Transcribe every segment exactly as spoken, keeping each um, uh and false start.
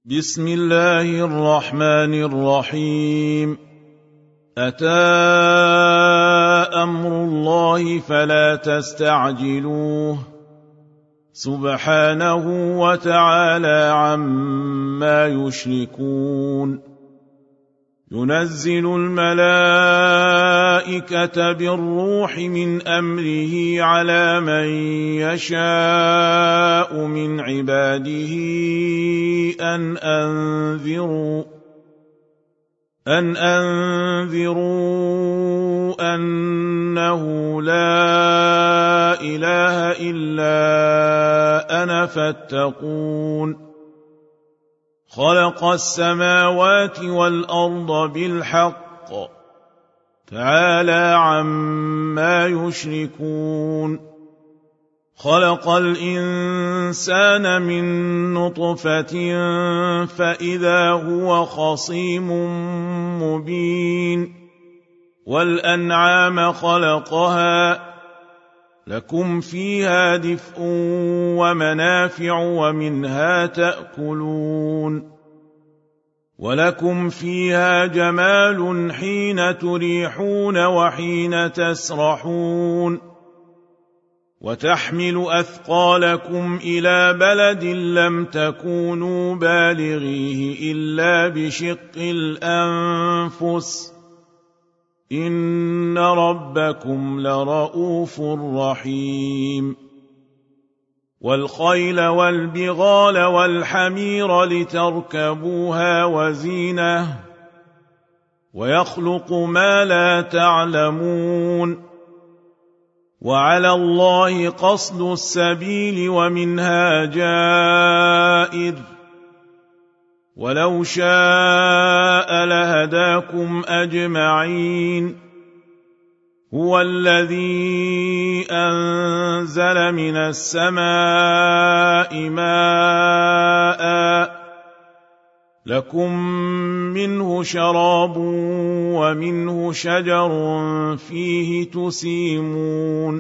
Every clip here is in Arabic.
بسم الله الرحمن الرحيم. أتى أمر الله فلا تستعجلوه سبحانه وتعالى عما يشركون. ينزل الملائكة بالروح من أمره على من يشاء من عباده أن أنذروا أن أنذروا أنه لا إله إلا أنا فاتقون. خلق السماوات والأرض بالحق تعالى عما يشركون. خلق الإنسان من نطفة فإذا هو خصيم مبين. والأنعام خلقها لكم فيها دفء ومنافع ومنها تأكلون. ولكم فيها جمال حين تريحون وحين تسرحون. وتحمل أثقالكم إلى بلد لم تكونوا بالغيه إلا بشق الأنفس إن ربكم لرؤوف رحيم. والخيل والبغال والحمير لتركبوها وزينة ويخلق ما لا تعلمون. وعلى الله قصد السبيل ومنها جائر ولو شاء لهداكم أجمعين. هو الذي أنزل من السماء ماء لكم منه شراب ومنه شجر فيه تسيمون.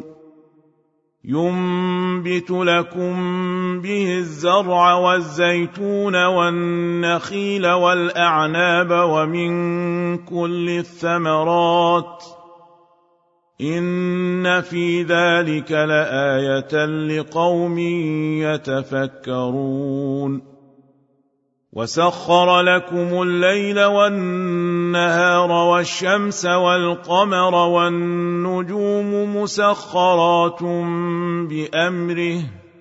ينبت لكم به الزرع والزيتون والنخيل والأعناب ومن كل الثمرات إن في ذلك لآية لقوم يتفكرون. وسخر لكم الليل والنهار والشمس والقمر والنجوم مسخرات بأمره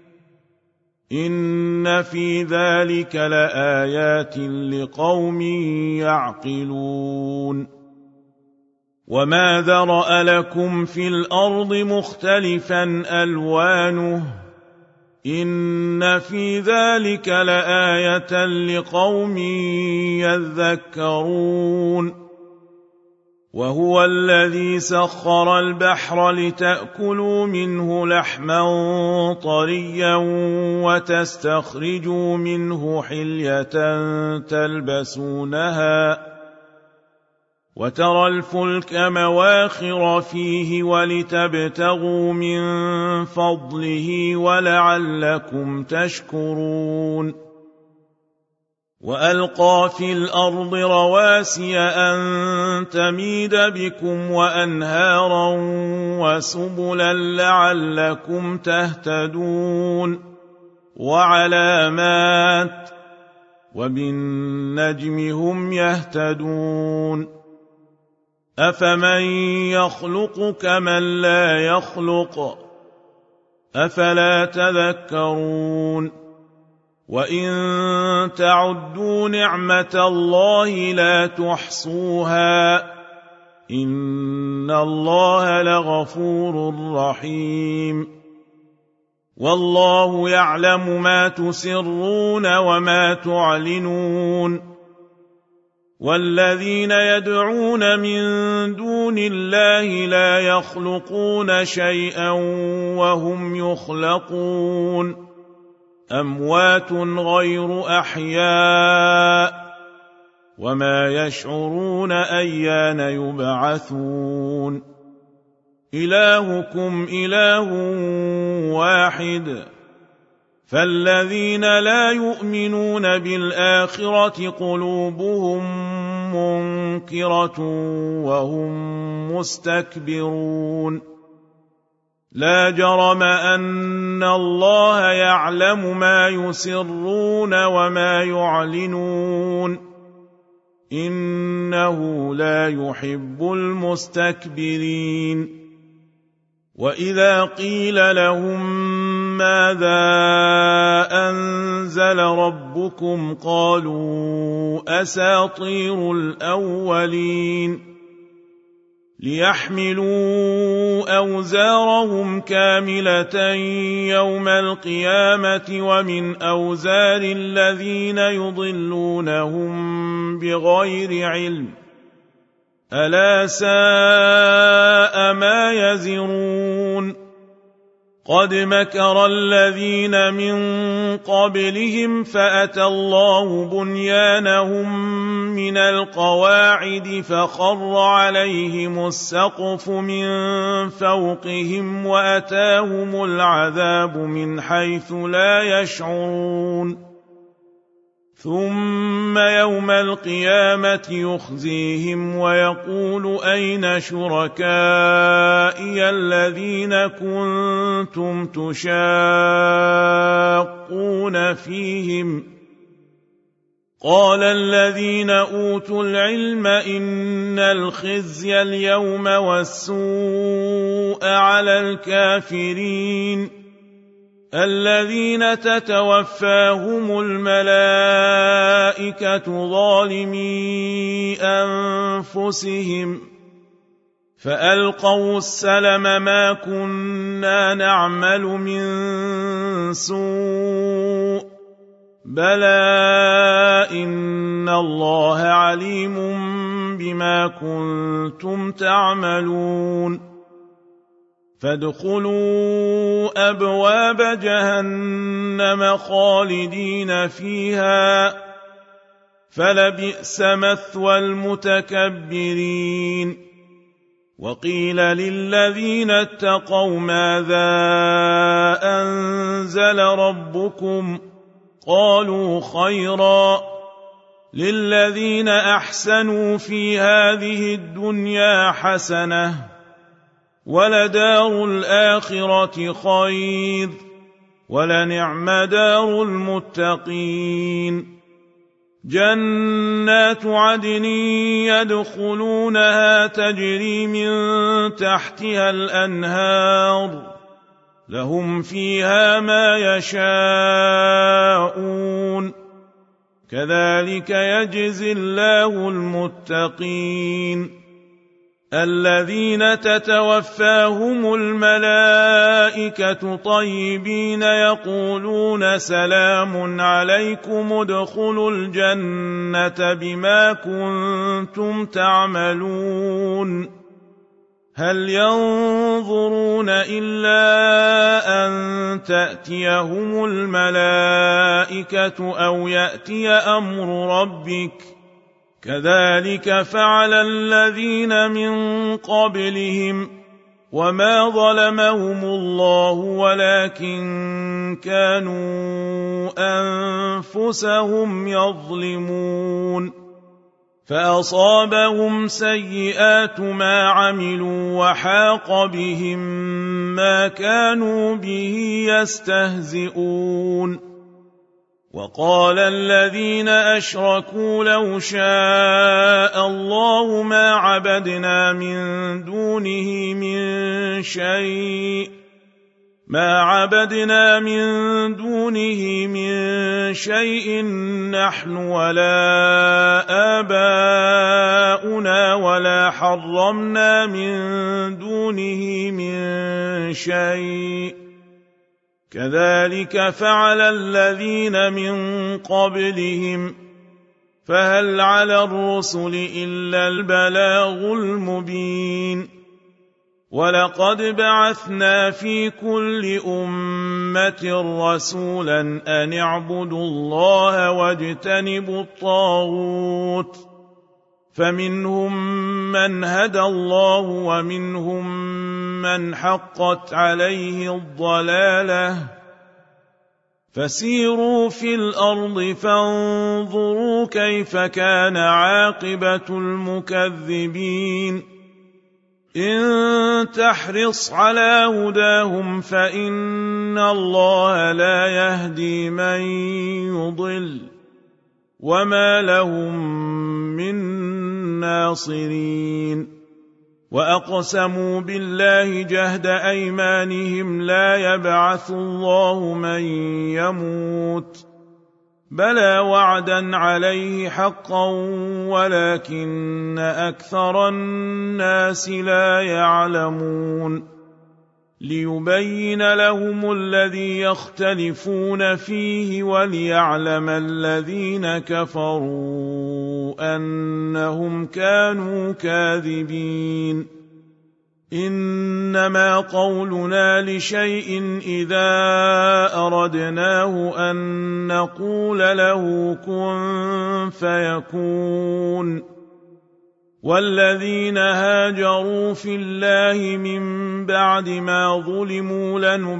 إن في ذلك لآيات لقوم يعقلون. وما ذرأ لكم في الأرض مختلفا ألوانه إن في ذلك لآية لقوم يذكرون. وهو الذي سخر البحر لتأكلوا منه لحما طريا وتستخرجوا منه حلية تلبسونها وترى الفلك مواخر فيه ولتبتغوا من فضله ولعلكم تشكرون. وألقى في الأرض رواسي أن تميد بكم وأنهارا وسبلا لعلكم تهتدون. وعلامات وبالنجم هم يهتدون. أفمن يخلق كمن لا يخلق أفلا تذكرون. وإن تعدوا نعمة الله لا تحصوها إن الله لغفور رحيم. والله يعلم ما تسرون وما تعلنون. والذين يدعون من دون الله لا يخلقون شيئا وهم يخلقون. أموات غير أحياء وما يشعرون أيان يبعثون. إلهكم إله واحد فالذين لا يؤمنون بالآخرة قلوبهم منكرة وهم مستكبرون لا جرم أن الله يعلم ما يسرون وما يعلنون إنه لا يحب المستكبرين وإذا قيل لهم ماذا أنزل ربكم قالوا أساطير الأولين ليحملوا أوزارهم كاملة يوم القيامة ومن أوزار الذين يضلونهم بغير علم ألا ساء ما يزرون قد مكر الذين من قبلهم فأتى الله بنيانهم من القواعد فخر عليهم السقف من فوقهم وأتاهم العذاب من حيث لا يشعرون ثم يوم القيامة يخزيهم ويقول أين شركائي الذين كنتم تشاقون فيهم قال الذين أوتوا العلم إن الخزي اليوم والسوء على الكافرين الذين تتوفاهم الملائكة ظالمي أنفسهم فألقوا السلم ما كنا نعمل من سوء بلى إن الله عليم بما كنتم تعملون فادخلوا أبواب جهنم خالدين فيها فلبئس مثوى المتكبرين وقيل للذين اتقوا ماذا أنزل ربكم قالوا خيرا للذين أحسنوا في هذه الدنيا حسنة ولدار الآخرة خير ولنعم دار المتقين جنات عدن يدخلونها تجري من تحتها الأنهار لهم فيها ما يشاءون كذلك يجزي الله المتقين الذين تتوفاهم الملائكة طيبين يقولون سلام عليكم ادخلوا الجنة بما كنتم تعملون هل ينظرون إلا أن تأتيهم الملائكة أو يأتي أمر ربك كذلك فعل الذين من قبلهم وما ظلمهم الله ولكن كانوا أنفسهم يظلمون فأصابهم سيئات ما عملوا وحاق بهم ما كانوا به يستهزئون وقال الذين أشركوا لو شاء الله ما عبدنا من دونه من شيء ما عبدنا من دونه من شيء نحن ولا آباؤنا ولا حرمنا من دونه من شيء كذلك فعل الذين من قبلهم فهل على الرسل إلا البلاغ المبين ولقد بعثنا في كل أمة رسولا أن اعبدوا الله واجتنبوا الطاغوت فمنهم من هدى الله ومنهم من حقت عليه الضلالة فسيروا في الأرض فانظروا كيف كان عاقبة المكذبين إن تحرص على هداهم فإن الله لا يهدي من يضل وما لهم من ناصرين وأقسموا بالله جهد أيمانهم لا يبعث الله من يموت بلى وعدا عليه حقا ولكن أكثر الناس لا يعلمون ليبين لهم الذي يختلفون فيه وليعلم الذين كفروا أنهم كانوا كاذبين إنما قولنا لشيء إذا أردناه أن نقول له كن فيكون والذين هاجروا في الله من بعد ما ظلموا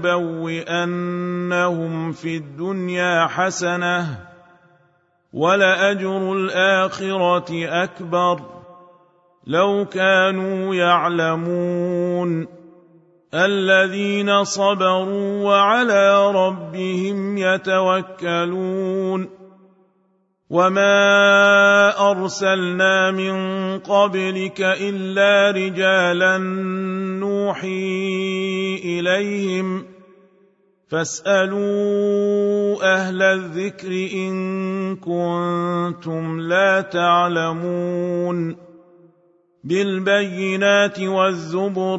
لنبوئنهم في الدنيا حسنة ولأجر الآخرة أكبر لو كانوا يعلمون الذين صبروا وعلى ربهم يتوكلون وما أرسلنا من قبلك إلا رجالا نوحي إليهم فاسألوا أهل الذكر إن كنتم لا تعلمون بالبينات والزبر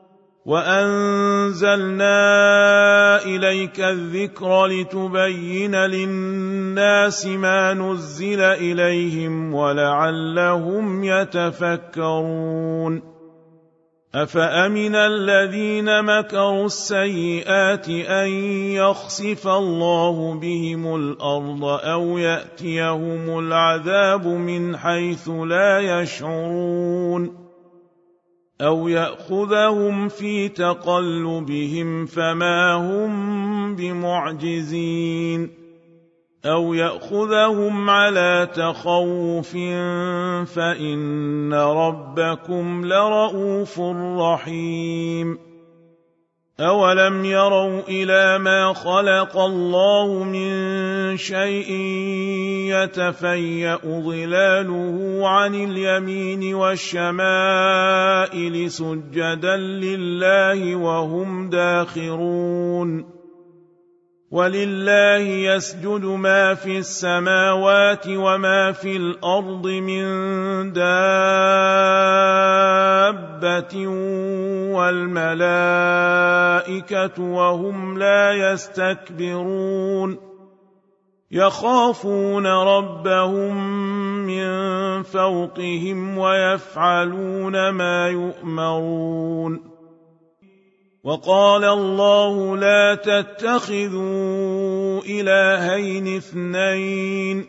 وأنزلنا إليك الذكر لتبين للناس ما نزل إليهم ولعلهم يتفكرون أفأمن الذين مكروا السيئات أن يخسف الله بهم الأرض أو يأتيهم العذاب من حيث لا يشعرون أو يأخذهم في تقلبهم فما هم بمعجزين أو يأخذهم على تخوف فإن ربكم لرؤوف رحيم أولم يروا إلى ما خلق الله من شيء يتفيأ ظلاله عن اليمين والشمائل سجدا لله وهم داخرون ولله يسجد ما في السماوات وما في الأرض من دابة والملائكة وهم لا يستكبرون يخافون ربهم من فوقهم ويفعلون ما يؤمرون وقال الله لا تتخذوا إلهين اثنين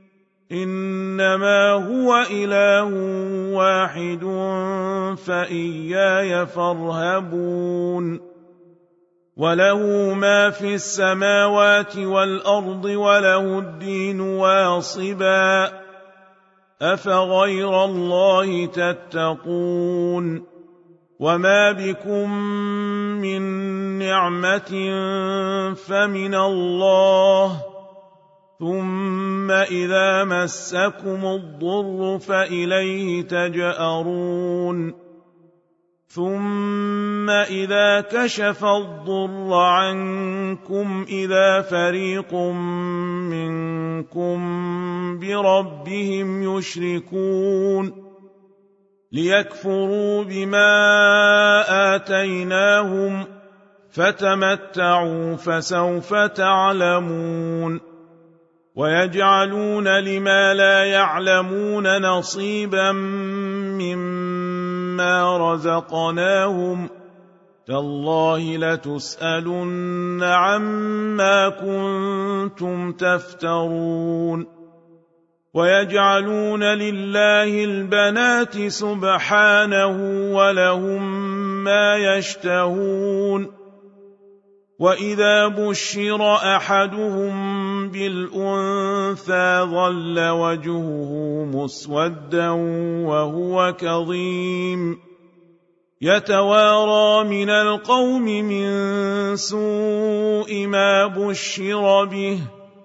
إنما هو إله واحد فإياي فارهبون وله ما في السماوات والأرض وله الدين واصبا أفغير الله تتقون وما بكم من نعمة فمن الله ثم إذا مسكم الضر فإليه تجأرون ثم إذا كشف الضر عنكم إذا فريق منكم بربهم يشركون ليكفروا بما آتيناهم فتمتعوا فسوف تعلمون ويجعلون لما لا يعلمون نصيبا مما رزقناهم تالله لتسألن عما كنتم تفترون ويجعلون لله البنات سبحانه ولهم ما يشتهون وإذا بشر أحدهم بالأنثى ظل وجهه مسودا وهو كظيم يتوارى من القوم من سوء ما بشر به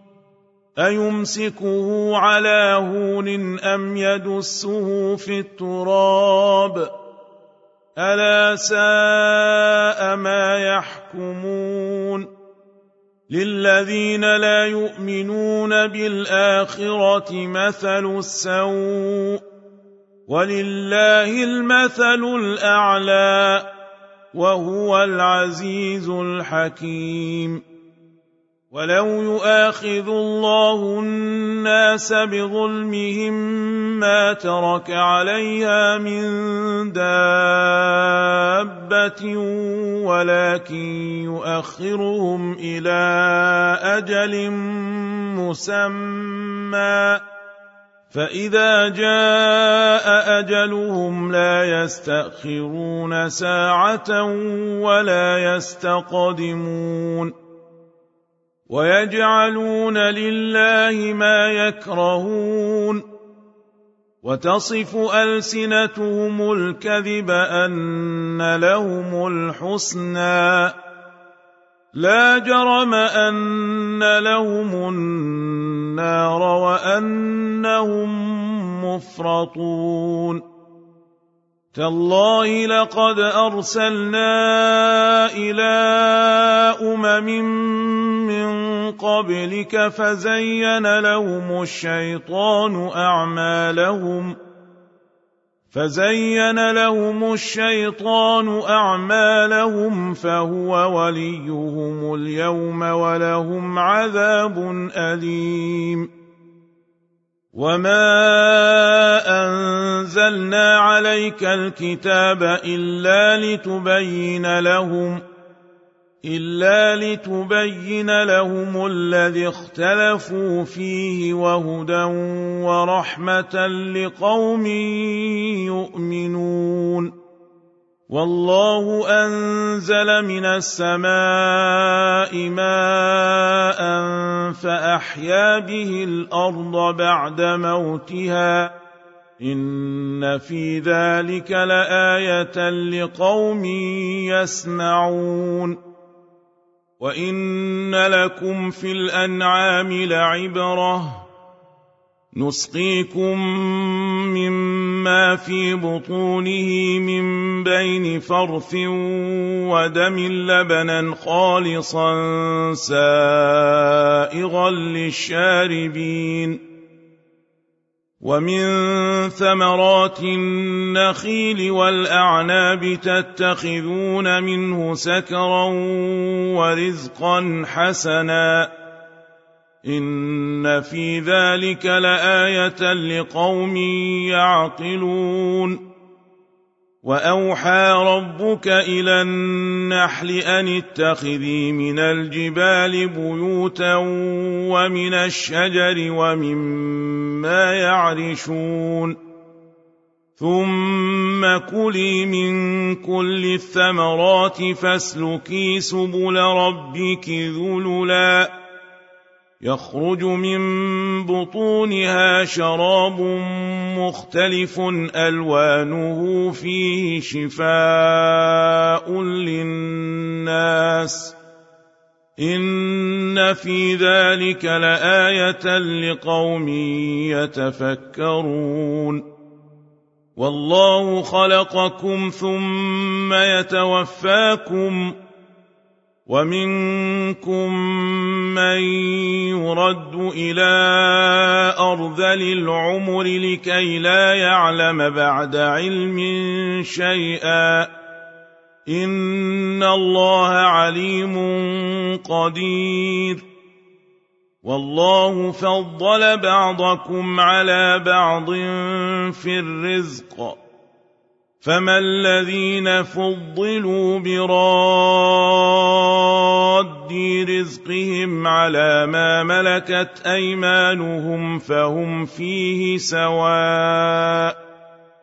أيمسكه على هون أم يدسه في التراب ألا ساء ما يحكمون للذين لا يؤمنون بالآخرة مثل السوء ولله المثل الأعلى وهو العزيز الحكيم ولو يؤاخذ الله الناس بظلمهم ما ترك عليها من دابة ولكن يؤخرهم إلى أجل مسمى فإذا جاء أجلهم لا يستأخرون ساعة ولا يستقدمون ويجعلون لله ما يكرهون وتصف ألسنتهم الكذب أن لهم الحسنى لا جرم أن لهم النار وأنهم مفرطون تالله لقد أرسلنا إلى أمم من قبلك فزين لهم الشيطان أعمالهم فزين لهم الشيطان أعمالهم فهو وليهم اليوم ولهم عذاب أليم وما أنزلنا عليك الكتاب إلا لتبين لهم إلا لتبين لهم الذي اختلفوا فيه وهدى ورحمة لقوم يؤمنون والله أنزل من السماء ماء فأحيا به الأرض بعد موتها إن في ذلك لآية لقوم يسمعون وإن لكم في الأنعام لعبرة نسقيكم مما في بطونه من بين فرث ودم لبنا خالصا سائغا للشاربين ومن ثمرات النخيل والأعناب تتخذون منه سكرا ورزقا حسنا إن في ذلك لآية لقوم يعقلون وأوحى ربك إلى النحل أن اتخذي من الجبال بيوتا ومن الشجر ومما يعرشون ثم كلي من كل الثمرات فاسلكي سبل ربك ذللا يخرج من بطونها شراب مختلف ألوانه فيه شفاء للناس إن في ذلك لآية لقوم يتفكرون والله خلقكم ثم يتوفاكم ومنكم من يرد إلى أرذل العمر لكي لا يعلم بعد علم شيئا إن الله عليم قدير والله فضل بعضكم على بعض في الرزق فما الذين فضلوا براد رزقهم على ما ملكت أيمانهم فهم فيه سواء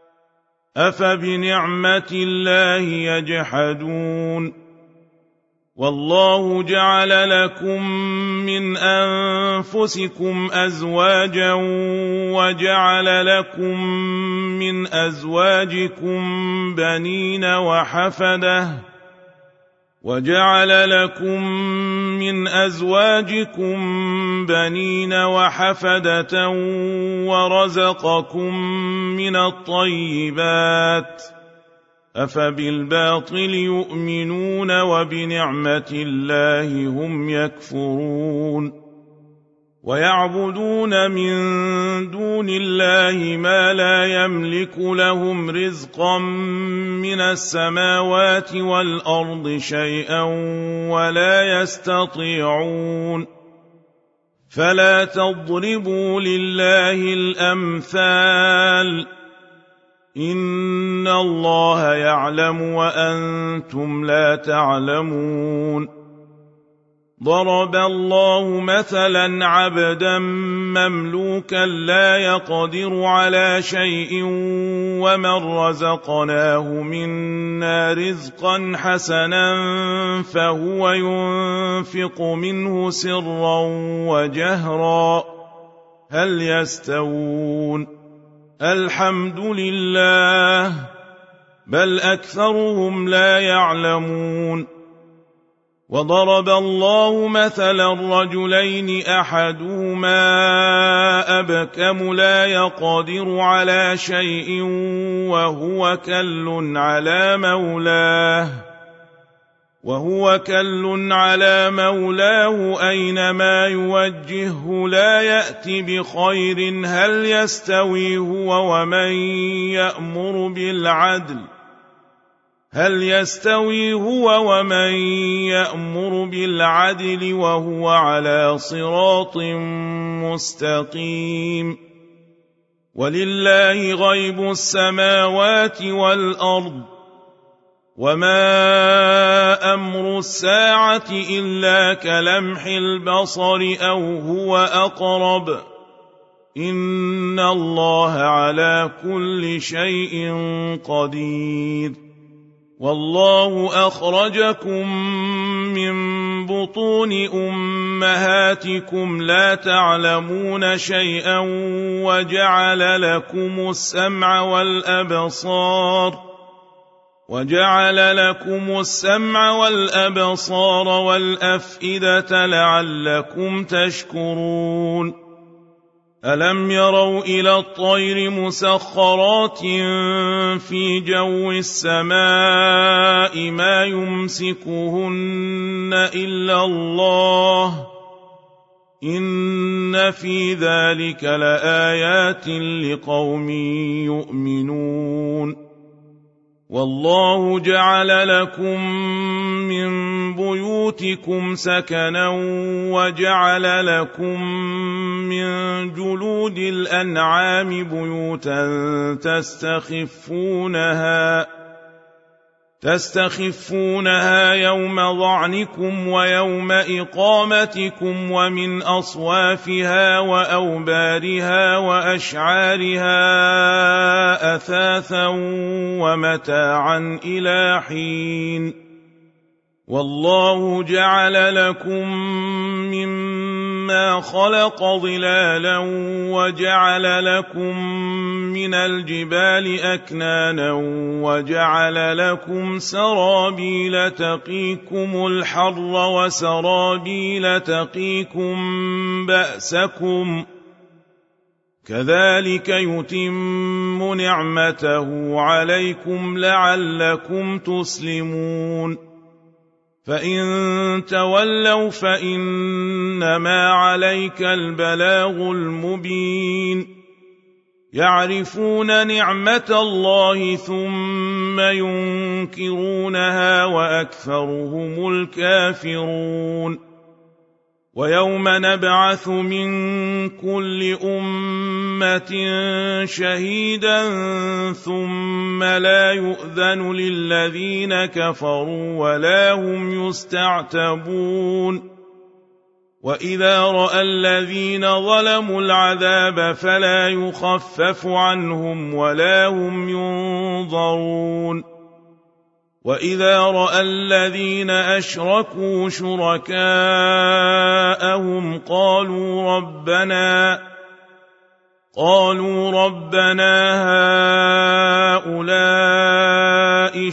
أفبنعمة الله يجحدون والله جعل لكم من أنفسكم أزواجا وجعل لكم من أزواجكم بنين وحفدة وجعل لكم من أزواجكم بنين وحفدة ورزقكم من الطيبات أفبالباطل يؤمنون وبنعمة الله هم يكفرون ويعبدون من دون الله ما لا يملك لهم رزقا من السماوات والأرض شيئا ولا يستطيعون فلا تضربوا لله الأمثال إن الله يعلم وأنتم لا تعلمون ضرب الله مثلا عبدا مملوكا لا يقدر على شيء ومن رزقناه منا رزقا حسنا فهو ينفق منه سرا وجهرا هل يستوون الحمد لله بل أكثرهم لا يعلمون وضرب الله مثلا رجلين أحدهما أبكم لا يقدر على شيء وهو كل على مولاه وهو كل على مولاه أينما يوجهه لا يأتي بخير هل يستوي هو ومن يأمر بالعدل هل يستوي هو ومن يأمر بالعدل وهو على صراط مستقيم ولله غيب السماوات والأرض وما أمر الساعة إلا كلمح البصر أو هو أقرب إن الله على كل شيء قدير والله أخرجكم من بطون أمهاتكم لا تعلمون شيئا وجعل لكم السمع والأبصار وجعل لكم السمع والأبصار والأفئدة لعلكم تشكرون ألم يروا إلى الطير مسخرات في جو السماء ما يمسكهن إلا الله إن في ذلك لآيات لقوم يؤمنون والله جعل لكم من بيوتكم سكنا وجعل لكم من جلود الأنعام بيوتا تستخفونها تستخفونها يوم ظعنكم ويوم إقامتكم ومن أصوافها وأوبارها وأشعارها أثاثا ومتاعا إلى حين والله جعل لكم مما خلق ظلالا وجعل لكم من الجبال أكنانا وجعل لكم سرابيل تقيكم الحر وسرابيل تقيكم بأسكم كذلك يتم نعمته عليكم لعلكم تسلمون فإن تولوا فإنما عليك البلاغ المبين يعرفون نعمة الله ثم ينكرونها وأكثرهم الكافرون ويوم نبعث من كل أمة شهيدا ثم لا يؤذن للذين كفروا ولا هم يستعتبون وإذا رأى الذين ظلموا العذاب فلا يخفف عنهم ولا هم ينظرون وإذا رأى الذين أشركوا شركاءهم قالوا ربنا قالوا ربنا هؤلاء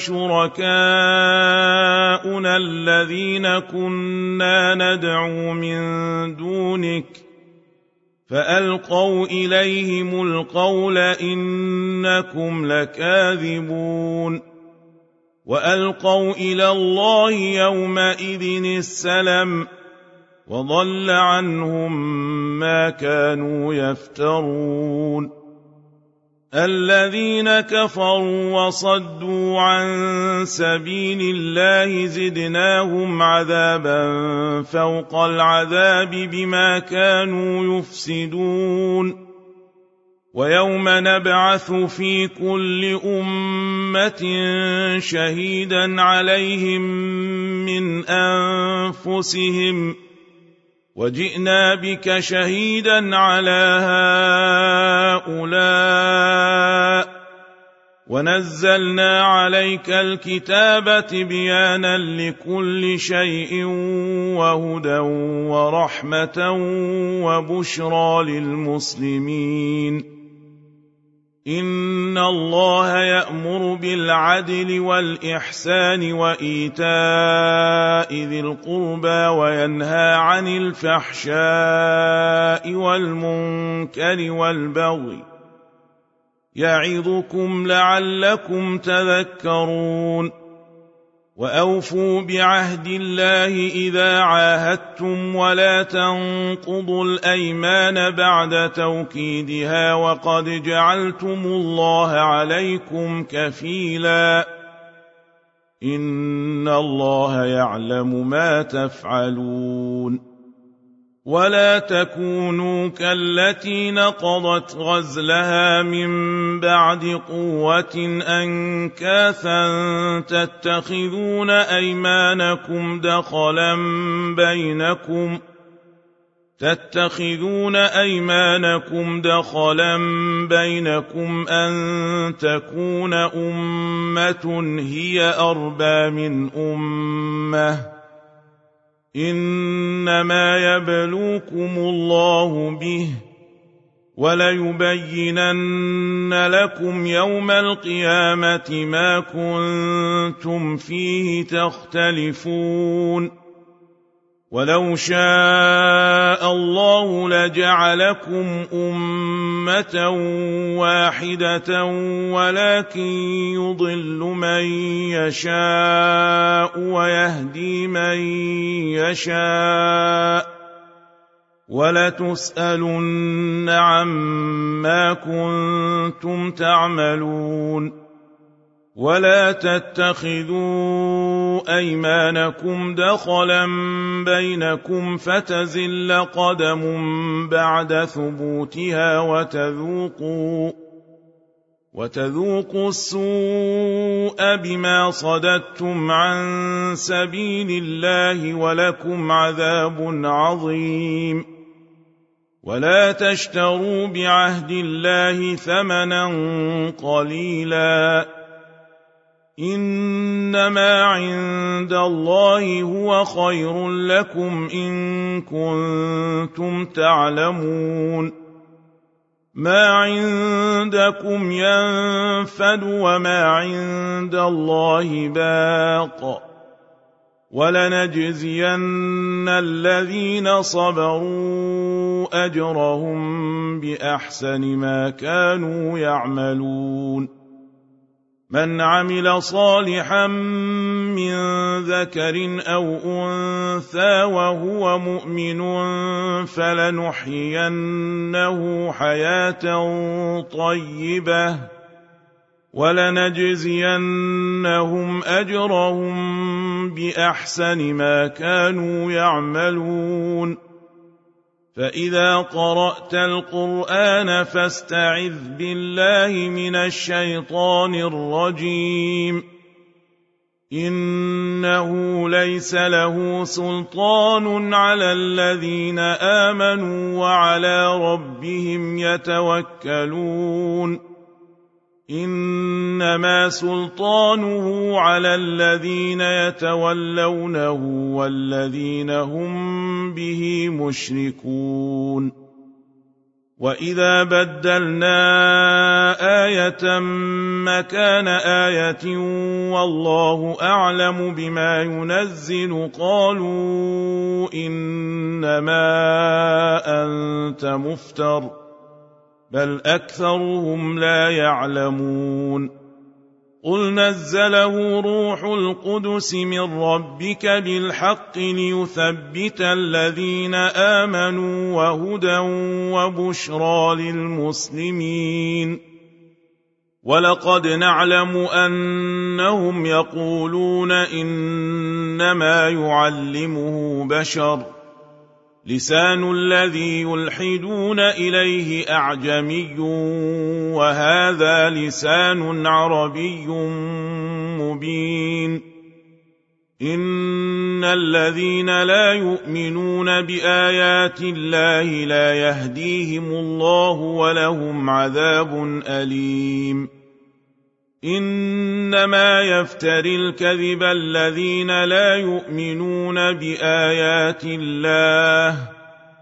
شركاؤنا الذين كنا ندعو من دونك فألقوا إليهم القول إنكم لكاذبون وألقوا إلى الله يومئذ السلم وضل عنهم ما كانوا يفترون الذين كفروا وصدوا عن سبيل الله زدناهم عذابا فوق العذاب بما كانوا يفسدون ويوم نبعث في كل أمة شهيدا عليهم من أنفسهم وجئنا بك شهيدا على هؤلاء ونزلنا عليك الكتاب تبيانا لكل شيء وهدى ورحمة وبشرى للمسلمين إن الله يأمر بالعدل والإحسان وإيتاء ذي القربى وينهى عن الفحشاء والمنكر والبغي يعظكم لعلكم تذكرون وأوفوا بعهد الله إذا عاهدتم ولا تنقضوا الأيمان بعد توكيدها وقد جعلتم الله عليكم كفيلا إن الله يعلم ما تفعلون ولا تكونوا كالتي نقضت غزلها من بعد قوة أنكاثا تتخذون أيمانكم دخلا بينكم تتخذون أيمانكم دخلا بينكم أن تكون أمة هي أربى من أمة إنما يبلوكم الله به وليبينن لكم يوم القيامة ما كنتم فيه تختلفون ولو شاء الله لجعلكم أمة واحدة ولكن يضل من يشاء ويهدي من يشاء ولتسألن عما كنتم تعملون ولا تتخذوا أيمانكم دخلا بينكم فتزل قدم بعد ثبوتها وتذوقوا وتذوقوا السوء بما صددتم عن سبيل الله ولكم عذاب عظيم ولا تشتروا بعهد الله ثمنا قليلا إنما عند الله هو خير لكم إن كنتم تعلمون ما عندكم ينفد وما عند الله باق ولنجزين الذين صبروا أجرهم بأحسن ما كانوا يعملون من عمل صالحا من ذكر أو أنثى وهو مؤمن فلنحيينه حياة طيبة ولنجزينهم أجرهم بأحسن ما كانوا يعملون فإذا قرأت القرآن فاستعذ بالله من الشيطان الرجيم إنه ليس له سلطان على الذين آمنوا وعلى ربهم يتوكلون إنما سلطانه على الذين يتولونه والذين هم به مشركون. وإذا بدلنا آية مكان آية والله أعلم بما ينزل قالوا إنما أنت مفتر بل أكثرهم لا يعلمون. قل نزله روح القدس من ربك بالحق ليثبت الذين آمنوا وهدى وبشرى للمسلمين. ولقد نعلم أنهم يقولون إنما يعلمه بشر لسان الذي يلحدون إليه أعجمي وهذا لسان عربي مبين. إن الذين لا يؤمنون بآيات الله لا يهديهم الله ولهم عذاب أليم. إنما يفتري الكذب الذين لا يؤمنون بآيات الله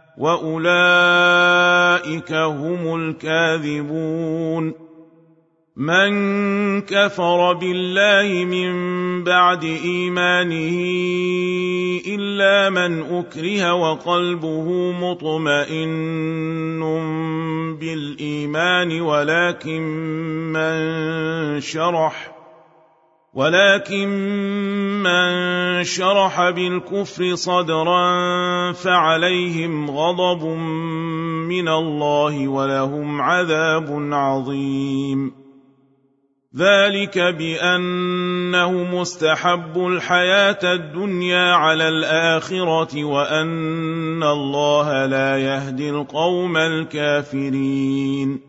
وأولئك هم الكاذبون. من كفر بالله من بعد إيمانه إلا من أكره وقلبه مطمئن بالإيمان ولكن من شرح ولكن من شرح بالكفر صدرا فعليهم غضب من الله ولهم عذاب عظيم. ذلك بأنه مستحب الحياة الدنيا على الآخرة وأن الله لا يهدي القوم الكافرين.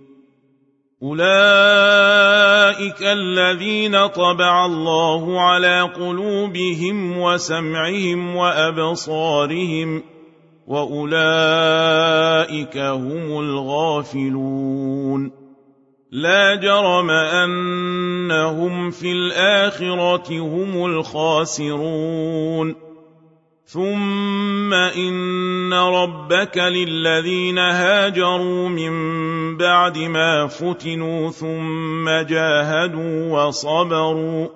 أولئك الذين طبع الله على قلوبهم وسمعهم وأبصارهم وأولئك هم الغافلون. لا جرم أنهم في الآخرة هم الخاسرون. ثم إن ربك للذين هاجروا من بعد ما فتنوا ثم جاهدوا وصبروا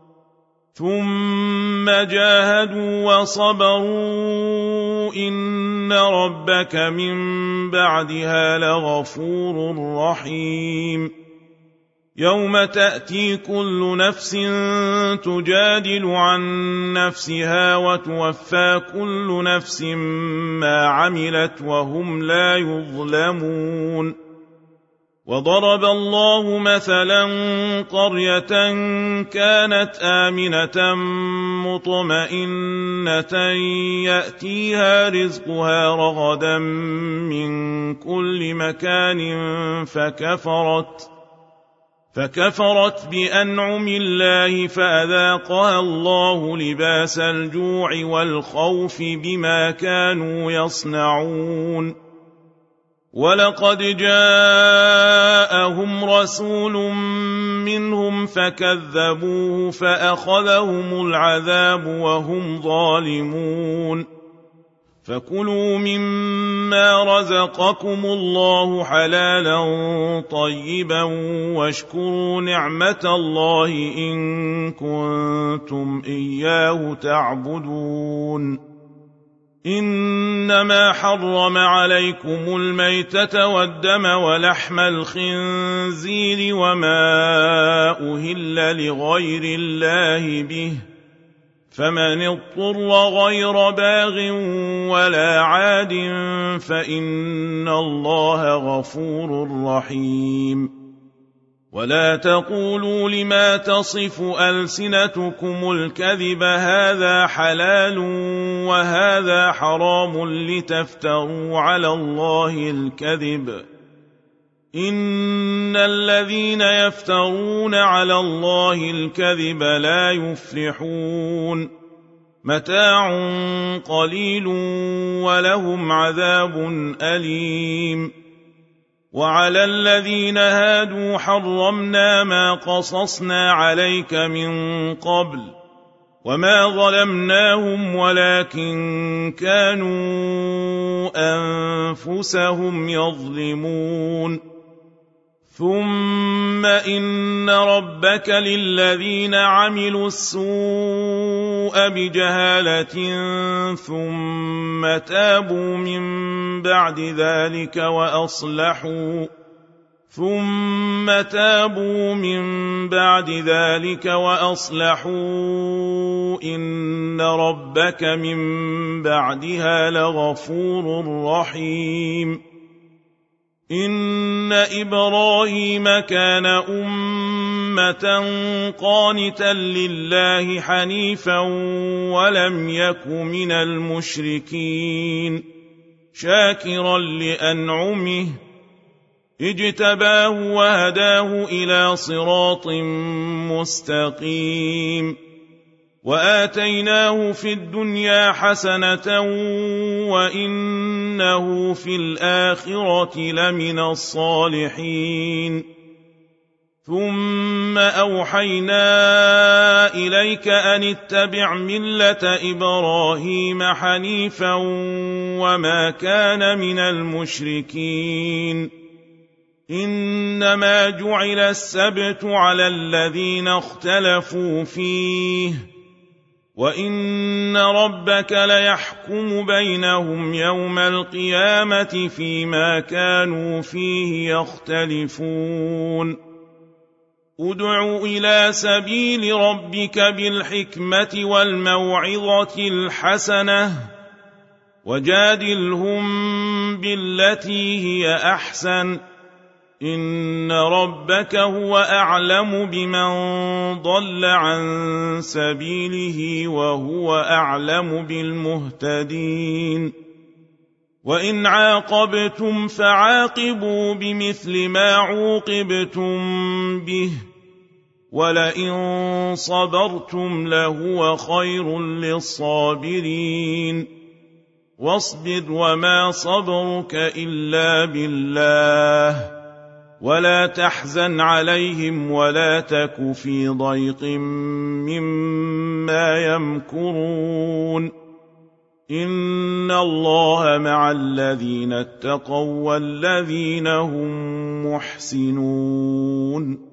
ثم جاهدوا وصبروا إن ربك من بعدها لغفور رحيم. يوم تأتي كل نفس تجادل عن نفسها وتوفى كل نفس ما عملت وهم لا يظلمون. وضرب الله مثلا قرية كانت آمنة مطمئنة يأتيها رزقها رغدا من كل مكان فكفرت فكفرت بأنعم الله فأذاقها الله لباس الجوع والخوف بما كانوا يصنعون. ولقد جاءهم رسول منهم فكذبوه فأخذهم العذاب وهم ظالمون. فكلوا مما رزقكم الله حلالا طيبا واشكروا نعمة الله إن كنتم إياه تعبدون. إنما حرم عليكم الميتة والدم ولحم الخنزير وما أهل لغير الله به فمن اضطر غير باغ ولا عاد فإن الله غفور رحيم. ولا تقولوا لما تصف ألسنتكم الكذب هذا حلال وهذا حرام لتفتروا على الله الكذب. إن الذين يفترون على الله الكذب لا يفلحون. متاع قليل ولهم عذاب أليم. وعلى الذين هادوا حرمنا ما قصصنا عليك من قبل وما ظلمناهم ولكن كانوا أنفسهم يظلمون ثم إن ربك للذين عملوا السوء بجهالة ثم تابوا من بعد ذلك وأصلحوا ثم تابوا من بعد ذلك وأصلحوا إن ربك من بعدها لغفور رحيم إن إبراهيم كان أمة قانتا لله حنيفا ولم يك من المشركين شاكرا لأنعمه اجتباه وهداه إلى صراط مستقيم وآتيناه في الدنيا حسنة وإنه في الآخرة لمن الصالحين ثم أوحينا إليك أن اتبع ملة إبراهيم حنيفا وما كان من المشركين إنما جعل السبت على الذين اختلفوا فيه وإن ربك ليحكم بينهم يوم القيامة فيما كانوا فيه يختلفون ادع إلى سبيل ربك بالحكمة والموعظة الحسنة وجادلهم بالتي هي أحسن إن ربك هو أعلم بمن ضل عن سبيله وهو أعلم بالمهتدين وإن عاقبتم فعاقبوا بمثل ما عوقبتم به ولئن صبرتم لهو خير للصابرين واصبر وما صبرك إلا بالله ولا تحزن عليهم ولا تك في ضيق مما يمكرون إن الله مع الذين اتقوا والذين هم محسنون